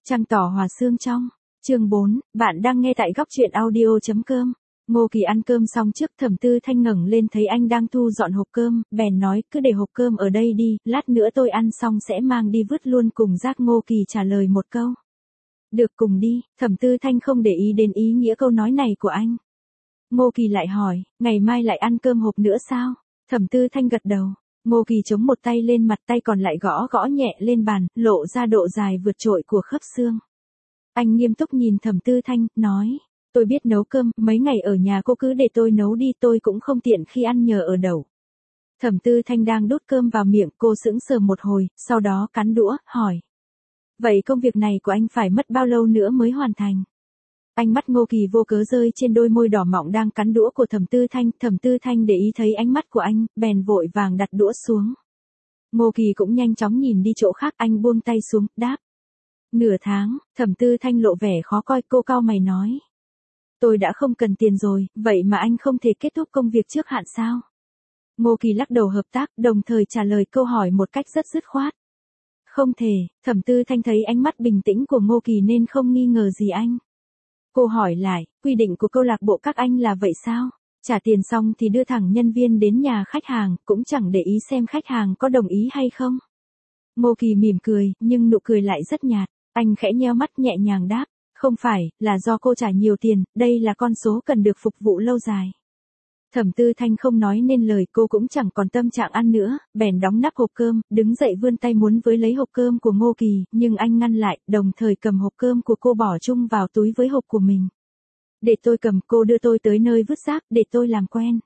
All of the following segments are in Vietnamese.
Trăng tỏ hòa sương trong. Chương 4, bạn đang nghe tại góc truyện audio.com. Ngô Kỳ ăn cơm xong trước Thẩm Tư Thanh ngẩng lên thấy anh đang thu dọn hộp cơm, bèn nói cứ để hộp cơm ở đây đi, lát nữa tôi ăn xong sẽ mang đi vứt luôn cùng rác. Ngô Kỳ trả lời một câu. Được, cùng đi. Thẩm Tư Thanh không để ý đến ý nghĩa câu nói này của anh. Ngô Kỳ lại hỏi, ngày mai lại ăn cơm hộp nữa sao? Thẩm Tư Thanh gật đầu. Ngô Kỳ chống một tay lên mặt, tay còn lại gõ gõ nhẹ lên bàn, lộ ra độ dài vượt trội của khớp xương. Anh nghiêm túc nhìn Thẩm Tư Thanh, nói, tôi biết nấu cơm, mấy ngày ở nhà cô cứ để tôi nấu đi, tôi cũng không tiện khi ăn nhờ ở đẩu. Thẩm Tư Thanh đang đút cơm vào miệng, cô sững sờ một hồi, sau đó cắn đũa, hỏi. Vậy công việc này của anh phải mất bao lâu nữa mới hoàn thành? Ánh mắt Ngô Kỳ vô cớ rơi trên đôi môi đỏ mọng đang cắn đũa của Thẩm Tư Thanh để ý thấy ánh mắt của anh, bèn vội vàng đặt đũa xuống. Ngô Kỳ cũng nhanh chóng nhìn đi chỗ khác, anh buông tay xuống, đáp. Nửa tháng. Thẩm Tư Thanh lộ vẻ khó coi, cô cau mày nói. Tôi đã không cần tiền rồi, vậy mà anh không thể kết thúc công việc trước hạn sao? Ngô Kỳ lắc đầu hợp tác, đồng thời trả lời câu hỏi một cách rất dứt khoát. Không thể. Thẩm Tư Thanh thấy ánh mắt bình tĩnh của Ngô Kỳ nên không nghi ngờ gì anh. Cô hỏi lại, quy định của câu lạc bộ các anh là vậy sao? Trả tiền xong thì đưa thẳng nhân viên đến nhà khách hàng, cũng chẳng để ý xem khách hàng có đồng ý hay không. Ngô Kỳ mỉm cười, nhưng nụ cười lại rất nhạt. Anh khẽ nheo mắt nhẹ nhàng đáp, không phải, là do cô trả nhiều tiền, đây là con số cần được phục vụ lâu dài. Thẩm Tư Thanh không nói nên lời, cô cũng chẳng còn tâm trạng ăn nữa, bèn đóng nắp hộp cơm, đứng dậy vươn tay muốn với lấy hộp cơm của Ngô Kỳ, nhưng anh ngăn lại, đồng thời cầm hộp cơm của cô bỏ chung vào túi với hộp của mình. Để tôi cầm, cô đưa tôi tới nơi vứt rác, để tôi làm quen.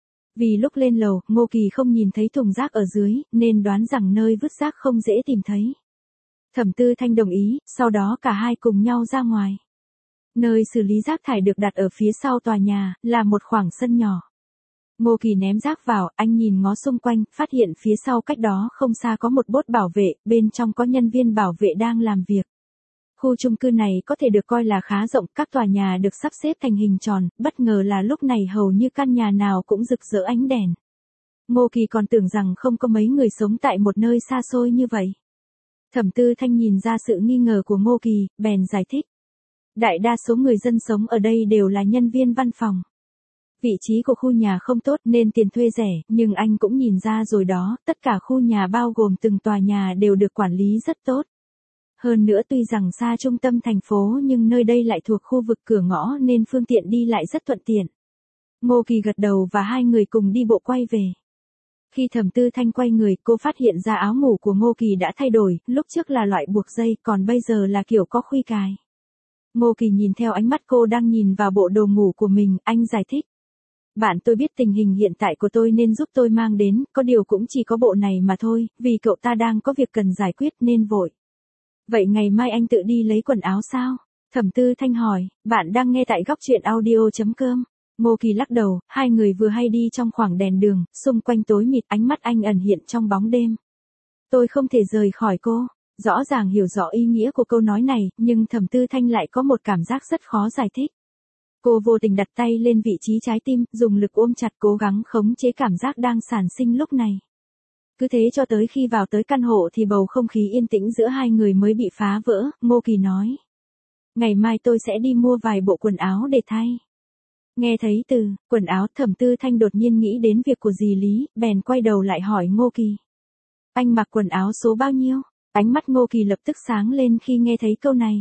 Vì lúc lên lầu, Ngô Kỳ không nhìn thấy thùng rác ở dưới, nên đoán rằng nơi vứt rác không dễ tìm thấy. Thẩm Tư Thanh đồng ý, sau đó cả hai cùng nhau ra ngoài. Nơi xử lý rác thải được đặt ở phía sau tòa nhà, là một khoảng sân nhỏ. Ngô Kỳ ném rác vào, anh nhìn ngó xung quanh, phát hiện phía sau cách đó không xa có một bốt bảo vệ, bên trong có nhân viên bảo vệ đang làm việc. Khu chung cư này có thể được coi là khá rộng, các tòa nhà được sắp xếp thành hình tròn, bất ngờ là lúc này hầu như căn nhà nào cũng rực rỡ ánh đèn. Ngô Kỳ còn tưởng rằng không có mấy người sống tại một nơi xa xôi như vậy. Thẩm Tư Thanh nhìn ra sự nghi ngờ của Ngô Kỳ, bèn giải thích. Đại đa số người dân sống ở đây đều là nhân viên văn phòng. Vị trí của khu nhà không tốt nên tiền thuê rẻ, nhưng anh cũng nhìn ra rồi đó, tất cả khu nhà bao gồm từng tòa nhà đều được quản lý rất tốt. Hơn nữa tuy rằng xa trung tâm thành phố nhưng nơi đây lại thuộc khu vực cửa ngõ nên phương tiện đi lại rất thuận tiện. Ngô Kỳ gật đầu và hai người cùng đi bộ quay về. Khi Thẩm Tư Thanh quay người, cô phát hiện ra áo ngủ của Ngô Kỳ đã thay đổi, lúc trước là loại buộc dây, còn bây giờ là kiểu có khuy cài. Ngô Kỳ nhìn theo ánh mắt cô đang nhìn vào bộ đồ ngủ của mình, anh giải thích. Bạn tôi biết tình hình hiện tại của tôi nên giúp tôi mang đến, có điều cũng chỉ có bộ này mà thôi, vì cậu ta đang có việc cần giải quyết nên vội. Vậy ngày mai anh tự đi lấy quần áo sao? Thẩm Tư Thanh hỏi, bạn đang nghe tại góc truyện audio.com. Ngô Kỳ lắc đầu, hai người vừa hay đi trong khoảng đèn đường, xung quanh tối mịt, ánh mắt anh ẩn hiện trong bóng đêm. Tôi không thể rời khỏi cô. Rõ ràng hiểu rõ ý nghĩa của câu nói này, nhưng Thẩm Tư Thanh lại có một cảm giác rất khó giải thích. Cô vô tình đặt tay lên vị trí trái tim, dùng lực ôm chặt cố gắng khống chế cảm giác đang sản sinh lúc này. Cứ thế cho tới khi vào tới căn hộ thì bầu không khí yên tĩnh giữa hai người mới bị phá vỡ. Ngô Kỳ nói. Ngày mai tôi sẽ đi mua vài bộ quần áo để thay. Nghe thấy từ quần áo, Thẩm Tư Thanh đột nhiên nghĩ đến việc của dì Lý, bèn quay đầu lại hỏi Ngô Kỳ. Anh mặc quần áo số bao nhiêu? Ánh mắt Ngô Kỳ lập tức sáng lên khi nghe thấy câu này.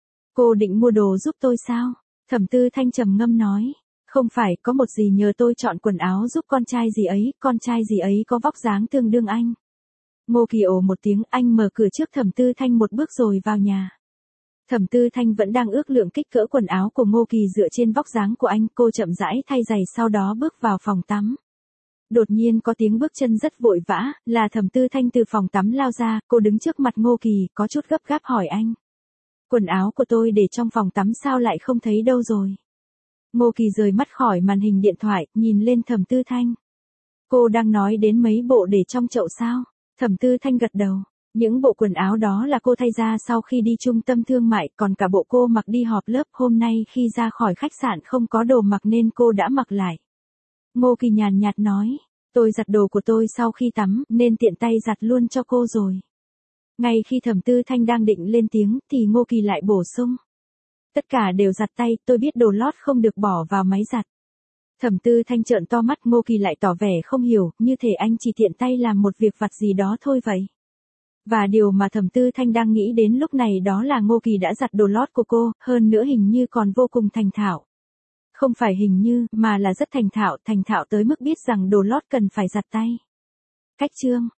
Cô định mua đồ giúp tôi sao? Thẩm Tư Thanh trầm ngâm nói. Không phải, có một dì nhờ tôi chọn quần áo giúp con trai dì ấy có vóc dáng tương đương anh. Ngô Kỳ ồ một tiếng, anh mở cửa trước Thẩm Tư Thanh một bước rồi vào nhà. Thẩm Tư Thanh vẫn đang ước lượng kích cỡ quần áo của Ngô Kỳ dựa trên vóc dáng của anh, cô chậm rãi thay giày sau đó bước vào phòng tắm. Đột nhiên có tiếng bước chân rất vội vã, là Thẩm Tư Thanh từ phòng tắm lao ra, cô đứng trước mặt Ngô Kỳ, có chút gấp gáp hỏi anh. Quần áo của tôi để trong phòng tắm sao lại không thấy đâu rồi? Ngô Kỳ rời mắt khỏi màn hình điện thoại, nhìn lên Thẩm Tư Thanh. Cô đang nói đến mấy bộ để trong chậu sao? Thẩm Tư Thanh gật đầu. Những bộ quần áo đó là cô thay ra sau khi đi trung tâm thương mại, còn cả bộ cô mặc đi họp lớp hôm nay khi ra khỏi khách sạn không có đồ mặc nên cô đã mặc lại. Ngô Kỳ nhàn nhạt nói, tôi giặt đồ của tôi sau khi tắm nên tiện tay giặt luôn cho cô rồi. Ngay khi Thẩm Tư Thanh đang định lên tiếng thì Ngô Kỳ lại bổ sung. Tất cả đều giặt tay, tôi biết đồ lót không được bỏ vào máy giặt. Thẩm Tư Thanh trợn to mắt, Ngô Kỳ lại tỏ vẻ không hiểu, như thể anh chỉ tiện tay làm một việc vặt gì đó thôi vậy. Và điều mà Thẩm Tư Thanh đang nghĩ đến lúc này đó là Ngô Kỳ đã giặt đồ lót của cô, hơn nữa hình như còn vô cùng thành thạo. Không phải hình như, mà là rất thành thạo tới mức biết rằng đồ lót cần phải giặt tay. Cách chương